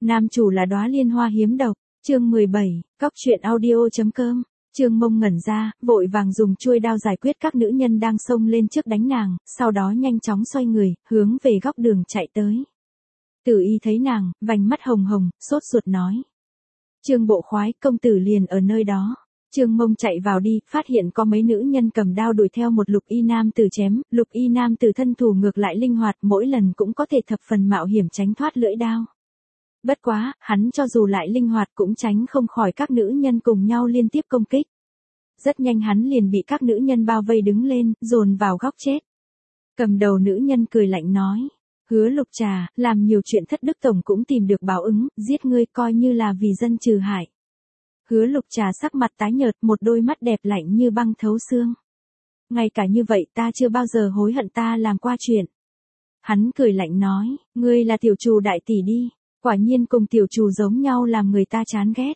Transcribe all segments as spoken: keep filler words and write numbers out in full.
Nam chủ là đóa liên hoa hiếm độc, chương mười bảy, cóc truyện audio.com. Trương Mông ngẩn ra, vội vàng dùng chuôi đao giải quyết các nữ nhân đang xông lên trước đánh nàng, sau đó nhanh chóng xoay người, hướng về góc đường chạy tới. Tử Y thấy nàng, vành mắt hồng hồng, sốt ruột nói. Trương bộ khoái, công tử liền ở nơi đó. Trương Mông chạy vào đi, phát hiện có mấy nữ nhân cầm đao đuổi theo một lục y nam tử chém, lục y nam tử thân thủ ngược lại linh hoạt, mỗi lần cũng có thể thập phần mạo hiểm tránh thoát lưỡi đao. Bất quá, hắn cho dù lại linh hoạt cũng tránh không khỏi các nữ nhân cùng nhau liên tiếp công kích. Rất nhanh hắn liền bị các nữ nhân bao vây đứng lên, dồn vào góc chết. Cầm đầu nữ nhân cười lạnh nói, Hứa Lục Trà, làm nhiều chuyện thất đức tổng cũng tìm được báo ứng, giết ngươi coi như là vì dân trừ hại. Hứa Lục Trà sắc mặt tái nhợt, một đôi mắt đẹp lạnh như băng thấu xương. Ngay cả như vậy ta chưa bao giờ hối hận ta làm qua chuyện. Hắn cười lạnh nói, ngươi là tiểu trù đại tỷ đi, quả nhiên cùng tiểu trù giống nhau làm người ta chán ghét.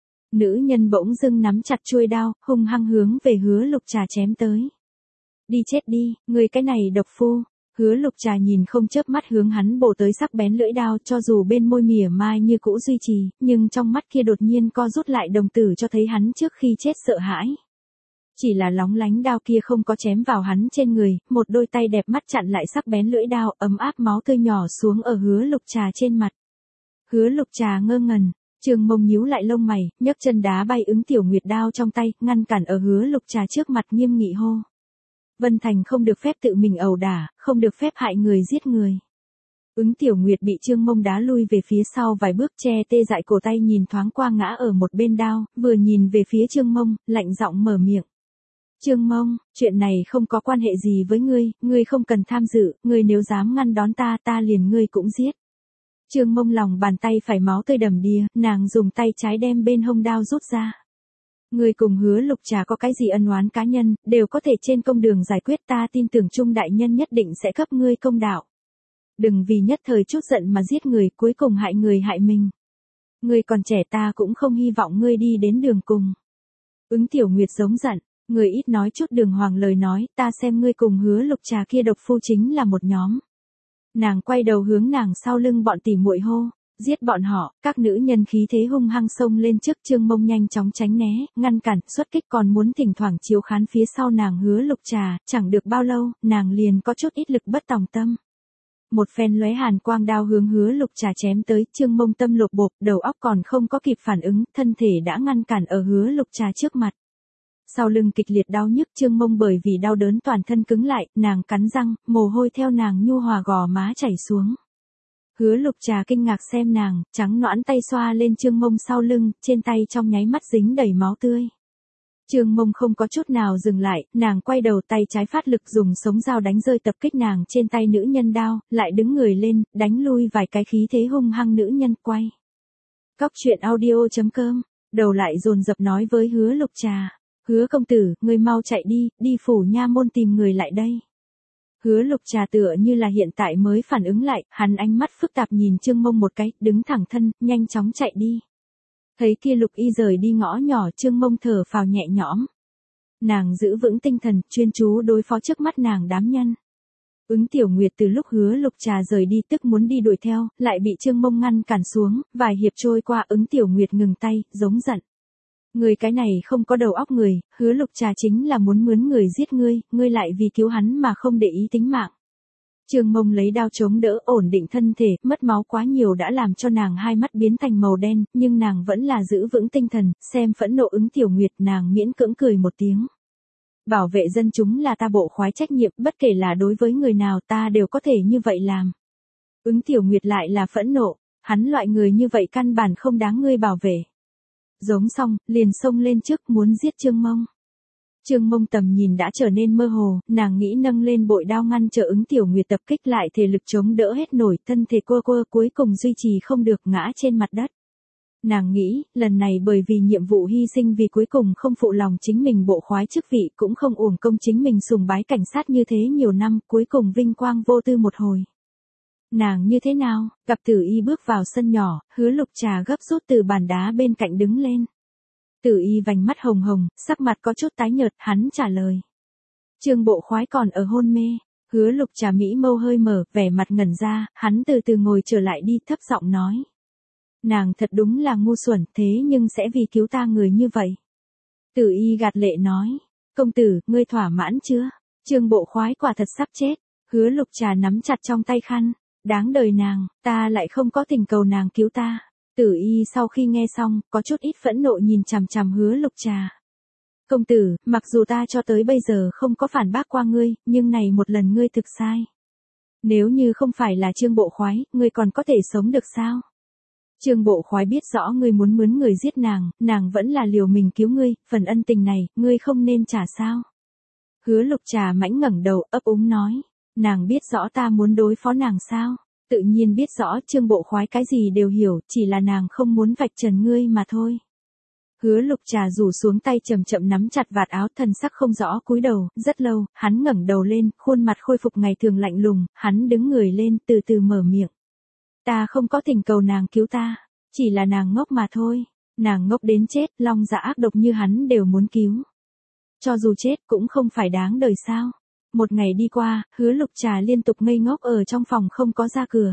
Nữ nhân bỗng dưng nắm chặt chuôi đao, hung hăng hướng về Hứa Lục Trà chém tới. Đi chết đi, ngươi cái này độc phu. Hứa Lục Trà nhìn không chớp mắt hướng hắn bổ tới sắc bén lưỡi đao, cho dù bên môi mỉa mai như cũ duy trì, nhưng trong mắt kia đột nhiên co rút lại, đồng tử cho thấy hắn trước khi chết sợ hãi. Chỉ là lóng lánh đao kia không có chém vào hắn trên người, một đôi tay đẹp mắt chặn lại sắc bén lưỡi đao, ấm áp máu tươi nhỏ xuống ở Hứa Lục Trà trên mặt. Hứa Lục Trà ngơ ngẩn, Trương Mông nhíu lại lông mày, nhấc chân đá bay Ứng Tiểu Nguyệt đao trong tay, ngăn cản ở Hứa Lục Trà trước mặt, nghiêm nghị hô. Vân Thành không được phép tự mình ẩu đả, không được phép hại người giết người. Ứng Tiểu Nguyệt bị Trương Mông đá lui về phía sau vài bước, che tê dại cổ tay, nhìn thoáng qua ngã ở một bên đao, vừa nhìn về phía Trương Mông, lạnh giọng mở miệng. Trương Mông, chuyện này không có quan hệ gì với ngươi, ngươi không cần tham dự, ngươi nếu dám ngăn đón ta, ta liền ngươi cũng giết. Trương Mông lòng bàn tay phải máu tươi đầm đìa, nàng dùng tay trái đem bên hông đao rút ra. Ngươi cùng Hứa Lục Trà có cái gì ân oán cá nhân, đều có thể trên công đường giải quyết, ta tin tưởng Trung đại nhân nhất định sẽ cấp ngươi công đạo. Đừng vì nhất thời chút giận mà giết người, cuối cùng hại người hại mình. Ngươi còn trẻ, ta cũng không hy vọng ngươi đi đến đường cùng. Ứng Tiểu Nguyệt giống giận, ngươi ít nói chút đường hoàng lời nói, ta xem ngươi cùng Hứa Lục Trà kia độc phu chính là một nhóm. Nàng quay đầu hướng nàng sau lưng bọn tỉ muội hô. Giết bọn họ, các nữ nhân khí thế hung hăng xông lên trước, Trương Mông nhanh chóng tránh né, ngăn cản, xuất kích, còn muốn thỉnh thoảng chiếu khán phía sau nàng Hứa Lục Trà, chẳng được bao lâu, nàng liền có chút ít lực bất tòng tâm. Một phen lóe hàn quang đao hướng Hứa Lục Trà chém tới, Trương Mông tâm lột bột, đầu óc còn không có kịp phản ứng, thân thể đã ngăn cản ở Hứa Lục Trà trước mặt. Sau lưng kịch liệt đau nhức, Trương Mông bởi vì đau đớn toàn thân cứng lại, nàng cắn răng, mồ hôi theo nàng nhu hòa gò má chảy xuống. Hứa Lục Trà kinh ngạc xem nàng, trắng nõn tay xoa lên Trương Mông sau lưng, trên tay trong nháy mắt dính đầy máu tươi. Trương Mông không có chút nào dừng lại, nàng quay đầu, tay trái phát lực dùng sống dao đánh rơi tập kích nàng trên tay nữ nhân đao, lại đứng người lên, đánh lui vài cái khí thế hung hăng nữ nhân, quay. Cóc truyện audio.com, đầu lại dồn dập nói với Hứa Lục Trà, Hứa công tử, ngươi mau chạy đi, đi phủ nha môn tìm người lại đây. Hứa Lục Trà tựa như là hiện tại mới phản ứng lại, hắn ánh mắt phức tạp nhìn Trương Mông một cái, đứng thẳng thân, nhanh chóng chạy đi. Thấy kia Lục Y rời đi ngõ nhỏ, Trương Mông thở phào nhẹ nhõm. Nàng giữ vững tinh thần, chuyên chú đối phó trước mắt nàng đám nhân. Ứng Tiểu Nguyệt từ lúc Hứa Lục Trà rời đi tức muốn đi đuổi theo, lại bị Trương Mông ngăn cản xuống, vài hiệp trôi qua, Ứng Tiểu Nguyệt ngừng tay, giống giận. Người cái này không có đầu óc người, Hứa Lục Trà chính là muốn mướn người giết ngươi, ngươi lại vì cứu hắn mà không để ý tính mạng. Trương Mông lấy đao chống đỡ, ổn định thân thể, mất máu quá nhiều đã làm cho nàng hai mắt biến thành màu đen, nhưng nàng vẫn là giữ vững tinh thần, xem phẫn nộ Ứng Tiểu Nguyệt, nàng miễn cưỡng cười một tiếng. Bảo vệ dân chúng là ta bộ khoái trách nhiệm, bất kể là đối với người nào ta đều có thể như vậy làm. Ứng Tiểu Nguyệt lại là phẫn nộ, hắn loại người như vậy căn bản không đáng ngươi bảo vệ. Giống xong, liền xông lên trước muốn giết Trương Mông. Trương Mông tầm nhìn đã trở nên mơ hồ, nàng nghĩ nâng lên bội đao ngăn trở Ứng Tiểu Nguyệt tập kích, lại thể lực chống đỡ hết nổi, thân thể quơ quơ cuối cùng duy trì không được, ngã trên mặt đất. Nàng nghĩ, lần này bởi vì nhiệm vụ hy sinh, vì cuối cùng không phụ lòng chính mình bộ khoái chức vị, cũng không uổng công chính mình sùng bái cảnh sát như thế nhiều năm, cuối cùng vinh quang vô tư một hồi. Nàng như thế nào, gặp Tử Y bước vào sân nhỏ, Hứa Lục Trà gấp rút từ bàn đá bên cạnh đứng lên. Tử Y vành mắt hồng hồng, sắc mặt có chút tái nhợt, hắn trả lời. Trương bộ khoái còn ở hôn mê. Hứa Lục Trà mỹ mâu hơi mở, vẻ mặt ngẩn ra, hắn từ từ ngồi trở lại đi, thấp giọng nói. Nàng thật đúng là ngu xuẩn, thế nhưng sẽ vì cứu ta người như vậy. Tử Y gạt lệ nói, công tử, ngươi thỏa mãn chưa? Trương Bộ Khoái quả thật sắp chết. Hứa Lục Trà nắm chặt trong tay khăn, đáng đời nàng, ta lại không có tình cầu nàng cứu ta. Tử Y sau khi nghe xong, có chút ít phẫn nộ nhìn chằm chằm Hứa Lục Trà. Công tử, mặc dù ta cho tới bây giờ không có phản bác qua ngươi, nhưng này một lần ngươi thực sai. Nếu như không phải là Trương Bộ Khoái, ngươi còn có thể sống được sao? Trương Bộ Khoái biết rõ ngươi muốn mướn người giết nàng, nàng vẫn là liều mình cứu ngươi, phần ân tình này, ngươi không nên trả sao? Hứa Lục Trà mãnh ngẩng đầu, ấp úng nói, nàng biết rõ ta muốn đối phó nàng sao? Tự nhiên biết rõ Trương Bộ Khoái cái gì đều hiểu, chỉ là nàng không muốn vạch trần ngươi mà thôi. Hứa Lục Trà rủ xuống tay chậm chậm nắm chặt vạt áo, thần sắc không rõ cúi đầu, rất lâu, hắn ngẩng đầu lên, khuôn mặt khôi phục ngày thường lạnh lùng, hắn đứng người lên, từ từ mở miệng. Ta không có tình cầu nàng cứu ta, chỉ là nàng ngốc mà thôi, nàng ngốc đến chết, long dạ ác độc như hắn đều muốn cứu. Cho dù chết cũng không phải đáng đời sao. Một ngày đi qua, Hứa Lục Trà liên tục ngây ngốc ở trong phòng không có ra cửa.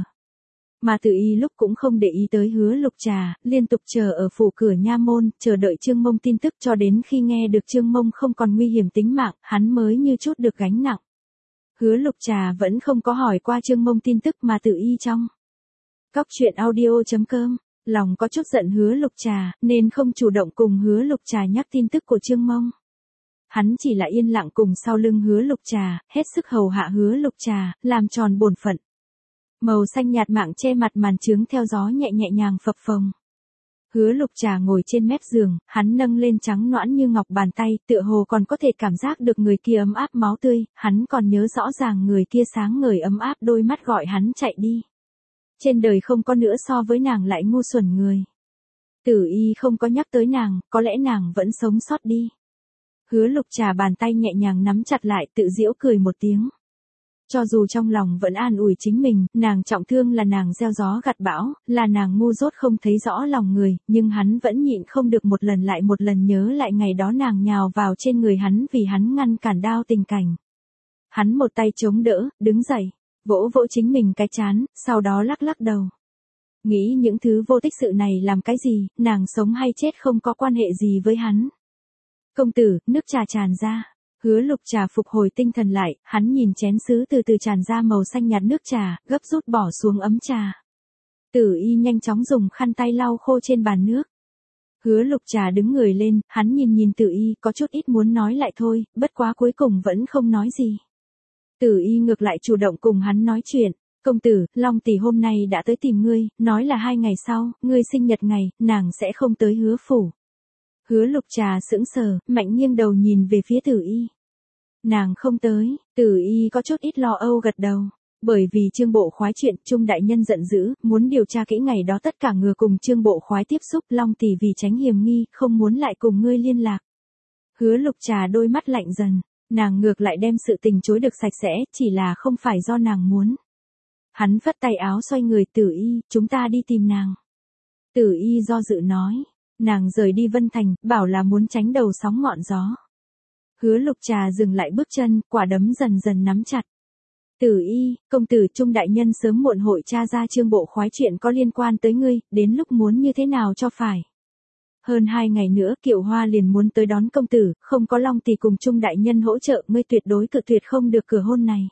Mà Tử Y lúc cũng không để ý tới Hứa Lục Trà, liên tục chờ ở phủ cửa nha môn, chờ đợi Trương Mông tin tức cho đến khi nghe được Trương Mông không còn nguy hiểm tính mạng, hắn mới như chút được gánh nặng. Hứa Lục Trà vẫn không có hỏi qua Trương Mông tin tức mà Tử Y trong. Cóc truyện audio chấm com, lòng có chút giận Hứa Lục Trà, nên không chủ động cùng Hứa Lục Trà nhắc tin tức của Trương Mông. Hắn chỉ là yên lặng cùng sau lưng Hứa Lục Trà, hết sức hầu hạ Hứa Lục Trà, làm tròn bổn phận. Màu xanh nhạt mạng che mặt màn trướng theo gió nhẹ nhẹ nhàng phập phồng. Hứa Lục Trà ngồi trên mép giường, hắn nâng lên trắng nõn như ngọc bàn tay, tựa hồ còn có thể cảm giác được người kia ấm áp máu tươi, hắn còn nhớ rõ ràng người kia sáng ngời ấm áp đôi mắt gọi hắn chạy đi. Trên đời không có nữa so với nàng lại ngu xuẩn người. Tử Y không có nhắc tới nàng, có lẽ nàng vẫn sống sót đi. Hứa Lục Trà bàn tay nhẹ nhàng nắm chặt lại, tự giễu cười một tiếng. Cho dù trong lòng vẫn an ủi chính mình, nàng trọng thương là nàng gieo gió gặt bão, là nàng ngu dốt không thấy rõ lòng người, nhưng hắn vẫn nhịn không được một lần lại một lần nhớ lại ngày đó nàng nhào vào trên người hắn vì hắn ngăn cản đao tình cảnh. Hắn một tay chống đỡ, đứng dậy, vỗ vỗ chính mình cái trán, sau đó lắc lắc đầu. Nghĩ những thứ vô tích sự này làm cái gì, nàng sống hay chết không có quan hệ gì với hắn. Công tử, nước trà tràn ra. Hứa Lục Trà phục hồi tinh thần lại, hắn nhìn chén sứ từ từ tràn ra màu xanh nhạt nước trà, gấp rút bỏ xuống ấm trà. Tử Y nhanh chóng dùng khăn tay lau khô trên bàn nước. Hứa Lục Trà đứng người lên, hắn nhìn nhìn Tử Y, có chút ít muốn nói lại thôi, bất quá cuối cùng vẫn không nói gì. Tử Y ngược lại chủ động cùng hắn nói chuyện. Công tử, Long tỷ hôm nay đã tới tìm ngươi, nói là hai ngày sau, ngươi sinh nhật ngày, nàng sẽ không tới Hứa phủ. Hứa Lục Trà sững sờ, mạnh nghiêng đầu nhìn về phía Tử Y. Nàng không tới, Tử Y có chút ít lo âu gật đầu. Bởi vì Trương Bộ Khoái chuyện, Trung đại nhân giận dữ, muốn điều tra kỹ ngày đó tất cả ngừa cùng Trương Bộ Khoái tiếp xúc, Long tỷ vì tránh hiểm nghi, không muốn lại cùng ngươi liên lạc. Hứa Lục Trà đôi mắt lạnh dần, nàng ngược lại đem sự tình chối được sạch sẽ, chỉ là không phải do nàng muốn. Hắn phất tay áo xoay người, Tử Y, chúng ta đi tìm nàng. Tử Y do dự nói. Nàng rời đi Vân Thành, bảo là muốn tránh đầu sóng ngọn gió. Hứa Lục Trà dừng lại bước chân, quả đấm dần dần nắm chặt. Tử Y, công tử Trung đại nhân sớm muộn hội tra ra Trương Bộ Khoái chuyện có liên quan tới ngươi, đến lúc muốn như thế nào cho phải. Hơn hai ngày nữa Kiệu Hoa liền muốn tới đón công tử, không có Long tỷ cùng Trung đại nhân hỗ trợ, ngươi tuyệt đối cự tuyệt không được cửa hôn này.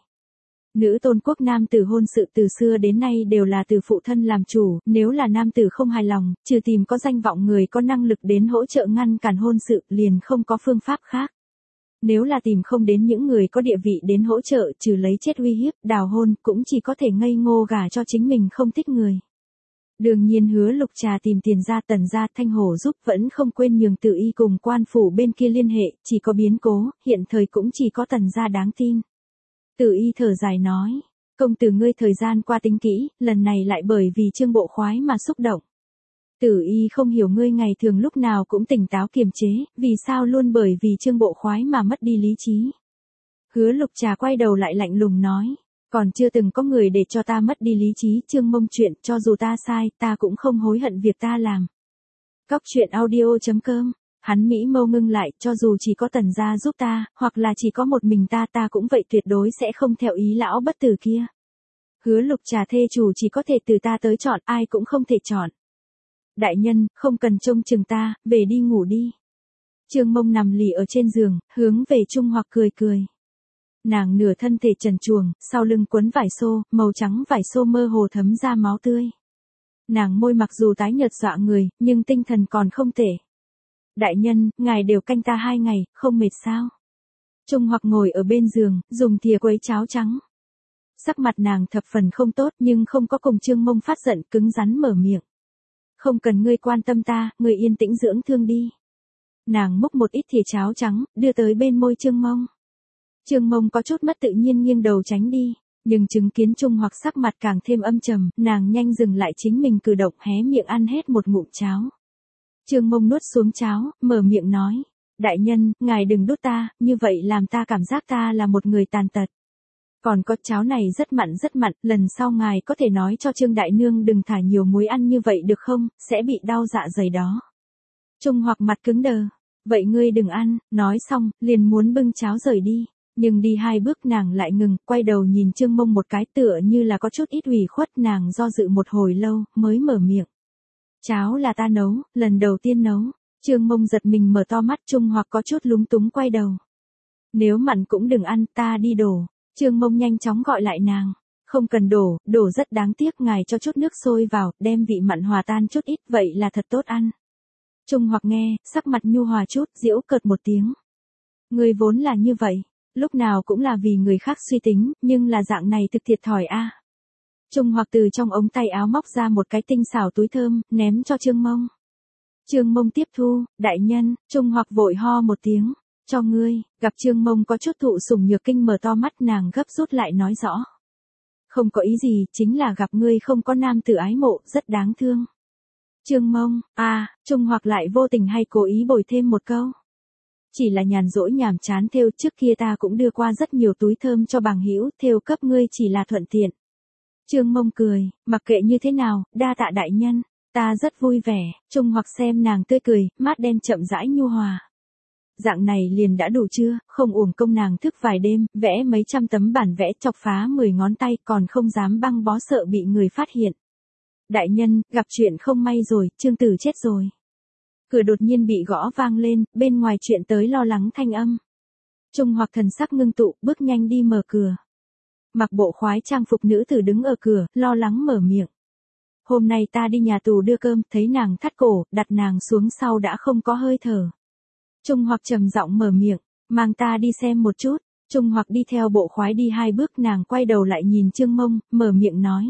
Nữ tôn quốc nam tử hôn sự từ xưa đến nay đều là từ phụ thân làm chủ, nếu là nam tử không hài lòng, trừ tìm có danh vọng người có năng lực đến hỗ trợ ngăn cản hôn sự, liền không có phương pháp khác. Nếu là tìm không đến những người có địa vị đến hỗ trợ, trừ lấy chết uy hiếp, đào hôn, cũng chỉ có thể ngây ngô gả cho chính mình không thích người. Đương nhiên Hứa Lục Trà tìm tiền ra Tần gia Thanh Hổ giúp vẫn không quên nhường Tử Y cùng quan phủ bên kia liên hệ, chỉ có biến cố, hiện thời cũng chỉ có Tần gia đáng tin. Tử Y thở dài nói, công tử ngươi thời gian qua tính kỹ, lần này lại bởi vì Trương Bộ Khoái mà xúc động. Tử Y không hiểu ngươi ngày thường lúc nào cũng tỉnh táo kiềm chế, vì sao luôn bởi vì Trương Bộ Khoái mà mất đi lý trí. Hứa Lục Trà quay đầu lại lạnh lùng nói, còn chưa từng có người để cho ta mất đi lý trí, Trương Mông chuyện, cho dù ta sai, ta cũng không hối hận việc ta làm. Cóc truyện audio chấm com. Hắn mỹ mâu ngưng lại, cho dù chỉ có Tần gia giúp ta, hoặc là chỉ có một mình ta ta cũng vậy tuyệt đối sẽ không theo ý lão bất tử kia. Hứa Lục Trà thê chủ chỉ có thể từ ta tới chọn, ai cũng không thể chọn. Đại nhân, không cần trông chừng ta, về đi ngủ đi. Trương Mông nằm lì ở trên giường, hướng về Trung Hoặc cười cười. Nàng nửa thân thể trần truồng, sau lưng quấn vải xô, màu trắng vải xô mơ hồ thấm ra máu tươi. Nàng môi mặc dù tái nhợt dọa người, nhưng tinh thần còn không tệ. Đại nhân, ngài đều canh ta hai ngày, không mệt sao? Trung Hoặc ngồi ở bên giường, dùng thìa quấy cháo trắng. Sắc mặt nàng thập phần không tốt nhưng không có cùng Trương Mông phát giận, cứng rắn mở miệng. Không cần ngươi quan tâm ta, ngươi yên tĩnh dưỡng thương đi. Nàng múc một ít thìa cháo trắng, đưa tới bên môi Trương Mông. Trương Mông có chút mất tự nhiên nghiêng đầu tránh đi, nhưng chứng kiến Trung Hoặc sắc mặt càng thêm âm trầm, nàng nhanh dừng lại chính mình cử động, hé miệng ăn hết một ngụm cháo. Trương Mông nuốt xuống cháo, mở miệng nói, đại nhân, ngài đừng đút ta, như vậy làm ta cảm giác ta là một người tàn tật. Còn có cháo này rất mặn rất mặn, lần sau ngài có thể nói cho Trương Đại Nương đừng thả nhiều muối ăn như vậy được không, sẽ bị đau dạ dày đó. Trung Hoặc mặt cứng đờ, vậy ngươi đừng ăn, nói xong, liền muốn bưng cháo rời đi. Nhưng đi hai bước nàng lại ngừng, quay đầu nhìn Trương Mông một cái tựa như là có chút ít ủy khuất, nàng do dự một hồi lâu, mới mở miệng. Cháo là ta nấu, lần đầu tiên nấu. Trương Mông giật mình mở to mắt, Trung Hoặc có chút lúng túng quay đầu. Nếu mặn cũng đừng ăn, ta đi đổ. Trương Mông nhanh chóng gọi lại nàng. Không cần đổ, đổ rất đáng tiếc, ngài cho chút nước sôi vào, đem vị mặn hòa tan chút ít, vậy là thật tốt ăn. Trung Hoặc nghe, sắc mặt nhu hòa chút, giễu cợt một tiếng. Người vốn là như vậy. Lúc nào cũng là vì người khác suy tính, nhưng là dạng này thực thiệt thòi a. À. Trung Hoặc từ trong ống tay áo móc ra một cái tinh xảo túi thơm, ném cho Trương Mông. Trương Mông tiếp thu, đại nhân, Trung Hoặc vội ho một tiếng, cho ngươi, gặp Trương Mông có chút thụ sủng nhược kinh, mở to mắt, nàng gấp rút lại nói rõ. Không có ý gì, chính là gặp ngươi không có nam tử ái mộ, rất đáng thương. Trương Mông, à, Trung Hoặc lại vô tình hay cố ý bồi thêm một câu. Chỉ là nhàn rỗi nhàm chán thêu, trước kia ta cũng đưa qua rất nhiều túi thơm cho bằng hữu, thêu cấp ngươi chỉ là thuận tiện. Trương Mông cười, mặc kệ như thế nào, đa tạ đại nhân, ta rất vui vẻ. Trung Hoặc xem nàng tươi cười, mắt đen chậm rãi nhu hòa. Dạng này liền đã đủ chưa, không uổng công nàng thức vài đêm, vẽ mấy trăm tấm bản vẽ, chọc phá mười ngón tay, còn không dám băng bó sợ bị người phát hiện. Đại nhân, gặp chuyện không may rồi, Trương Tử chết rồi. Cửa đột nhiên bị gõ vang lên, bên ngoài chuyện tới lo lắng thanh âm. Trung Hoặc thần sắc ngưng tụ, bước nhanh đi mở cửa. Mặc bộ khoái trang phục nữ tử đứng ở cửa, lo lắng mở miệng. Hôm nay ta đi nhà tù đưa cơm, thấy nàng thắt cổ, đặt nàng xuống sau đã không có hơi thở. Trung Hoặc trầm giọng mở miệng, mang ta đi xem một chút. Trung Hoặc đi theo bộ khoái đi hai bước, nàng quay đầu lại nhìn Trương Mông, mở miệng nói.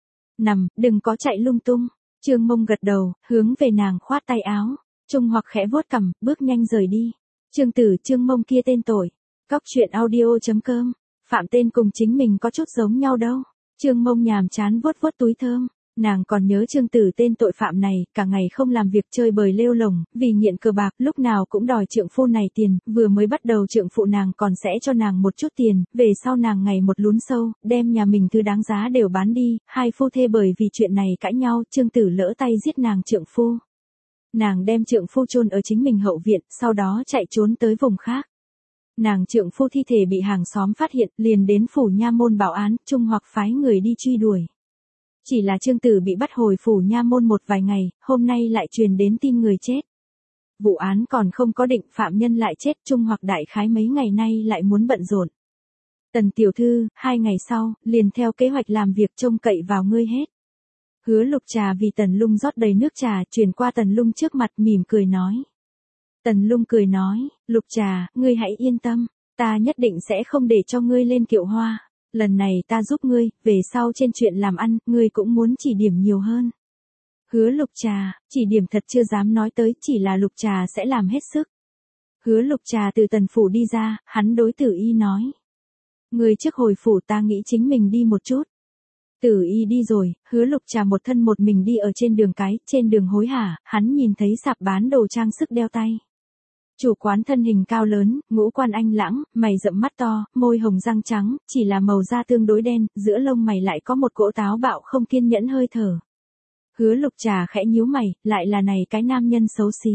Nằm, đừng có chạy lung tung. Trương Mông gật đầu, hướng về nàng khoát tay áo. Trung Hoặc khẽ vuốt cằm, bước nhanh rời đi. Trương Tử, Trương Mông kia tên tội. Cóc truyện audio chấm com. Phạm tên cùng chính mình có chút giống nhau đâu. Trương Mông nhàm chán vuốt vuốt túi thơm. Nàng còn nhớ Trương Tử tên tội phạm này, cả ngày không làm việc chơi bời lêu lồng, vì nghiện cờ bạc, lúc nào cũng đòi trượng phu này tiền, vừa mới bắt đầu trượng phụ nàng còn sẽ cho nàng một chút tiền, về sau nàng ngày một lún sâu, đem nhà mình thứ đáng giá đều bán đi, hai phu thê bởi vì chuyện này cãi nhau, Trương Tử lỡ tay giết nàng trượng phu. Nàng đem trượng phu chôn ở chính mình hậu viện, sau đó chạy trốn tới vùng khác. Nàng trượng phu thi thể bị hàng xóm phát hiện, liền đến phủ nha môn báo án, Trung Hoặc phái người đi truy đuổi. Chỉ là Trương Tử bị bắt hồi phủ nha môn một vài ngày, hôm nay lại truyền đến tin người chết. Vụ án còn không có định, phạm nhân lại chết, Trung Hoặc đại khái mấy ngày nay lại muốn bận rộn. Tần tiểu thư, hai ngày sau, liền theo kế hoạch làm việc trông cậy vào ngươi hết. Hứa Lục Trà vì Tần Lung rót đầy nước trà, truyền qua Tần Lung trước mặt, mỉm cười nói. Tần Lung cười nói, Lục Trà, ngươi hãy yên tâm, ta nhất định sẽ không để cho ngươi lên kiệu hoa. Lần này ta giúp ngươi, về sau trên chuyện làm ăn, ngươi cũng muốn chỉ điểm nhiều hơn. Hứa Lục Trà, chỉ điểm thật chưa dám nói tới, chỉ là Lục Trà sẽ làm hết sức. Hứa Lục Trà từ Tần phủ đi ra, hắn đối Tử Y nói. Ngươi trước hồi phủ, ta nghĩ chính mình đi một chút. Tử Y đi rồi, Hứa Lục Trà một thân một mình đi ở trên đường cái, trên đường hối hả, hắn nhìn thấy sạp bán đồ trang sức đeo tay. Chủ quán thân hình cao lớn, ngũ quan anh lãng, mày rậm mắt to, môi hồng răng trắng, chỉ là màu da tương đối đen, giữa lông mày lại có một cỗ táo bạo không kiên nhẫn hơi thở. Hứa Lục Trà khẽ nhíu mày, lại là này cái nam nhân xấu xí.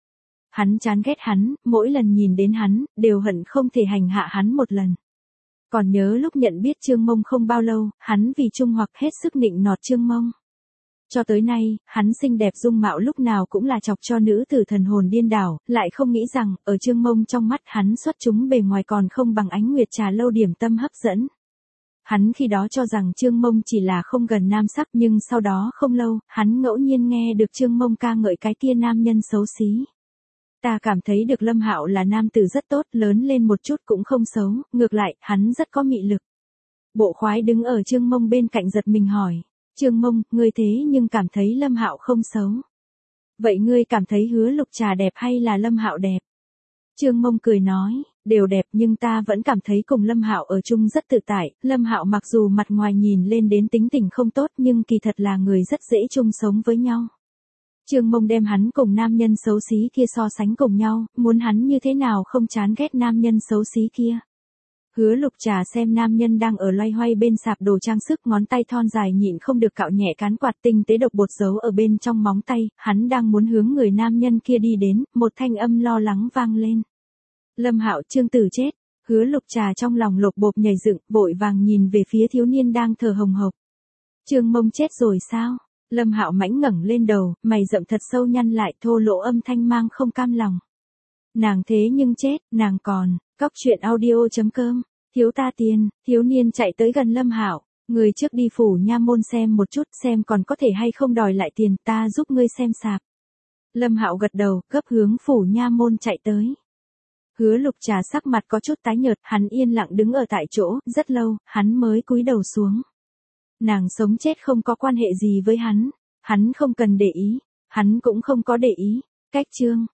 Hắn chán ghét hắn, mỗi lần nhìn đến hắn, đều hận không thể hành hạ hắn một lần. Còn nhớ lúc nhận biết Trương Mông không bao lâu, hắn vì Trung Hoặc hết sức nịnh nọt Trương Mông. Cho tới nay, hắn xinh đẹp dung mạo lúc nào cũng là chọc cho nữ tử thần hồn điên đảo, lại không nghĩ rằng, ở Trương Mông trong mắt hắn xuất chúng bề ngoài còn không bằng Ánh Nguyệt trà lâu điểm tâm hấp dẫn. Hắn khi đó cho rằng Trương Mông chỉ là không gần nam sắc, nhưng sau đó không lâu, hắn ngẫu nhiên nghe được Trương Mông ca ngợi cái kia nam nhân xấu xí. Ta cảm thấy được Lâm Hạo là nam tử rất tốt, lớn lên một chút cũng không xấu, ngược lại, hắn rất có mị lực. Bộ khoái đứng ở Trương Mông bên cạnh giật mình hỏi, Trương Mông, ngươi thế nhưng cảm thấy Lâm Hạo không xấu. Vậy ngươi cảm thấy Hứa Lục Trà đẹp hay là Lâm Hạo đẹp? Trương Mông cười nói, đều đẹp nhưng ta vẫn cảm thấy cùng Lâm Hạo ở chung rất tự tại, Lâm Hạo mặc dù mặt ngoài nhìn lên đến tính tình không tốt nhưng kỳ thật là người rất dễ chung sống với nhau. Trương Mông đem hắn cùng nam nhân xấu xí kia so sánh cùng nhau, muốn hắn như thế nào không chán ghét nam nhân xấu xí kia. Hứa Lục Trà xem nam nhân đang ở loay hoay bên sạp đồ trang sức, ngón tay thon dài nhịn không được cạo nhẹ cán quạt, tinh tế độc bột giấu ở bên trong móng tay, hắn đang muốn hướng người nam nhân kia đi đến, một thanh âm lo lắng vang lên. Lâm Hạo, Trương Tử chết. Hứa Lục Trà trong lòng lột bột nhảy dựng, vội vàng nhìn về phía thiếu niên đang thở hồng hộc. Trương Mông chết rồi sao? Lâm Hạo mãnh ngẩng lên đầu, mày rậm thật sâu nhăn lại, thô lỗ âm thanh mang không cam lòng. Nàng thế nhưng chết, nàng còn. Cóc truyện audio chấm com. Thiếu ta tiền. Thiếu niên chạy tới gần Lâm Hạo, người trước đi phủ nha môn xem một chút, xem còn có thể hay không đòi lại tiền, ta giúp ngươi xem sạp. Lâm Hạo gật đầu, gấp hướng phủ nha môn chạy tới. Hứa Lục Trà sắc mặt có chút tái nhợt, hắn yên lặng đứng ở tại chỗ, rất lâu, hắn mới cúi đầu xuống. Nàng sống chết không có quan hệ gì với hắn, hắn không cần để ý, hắn cũng không có để ý. Cách chương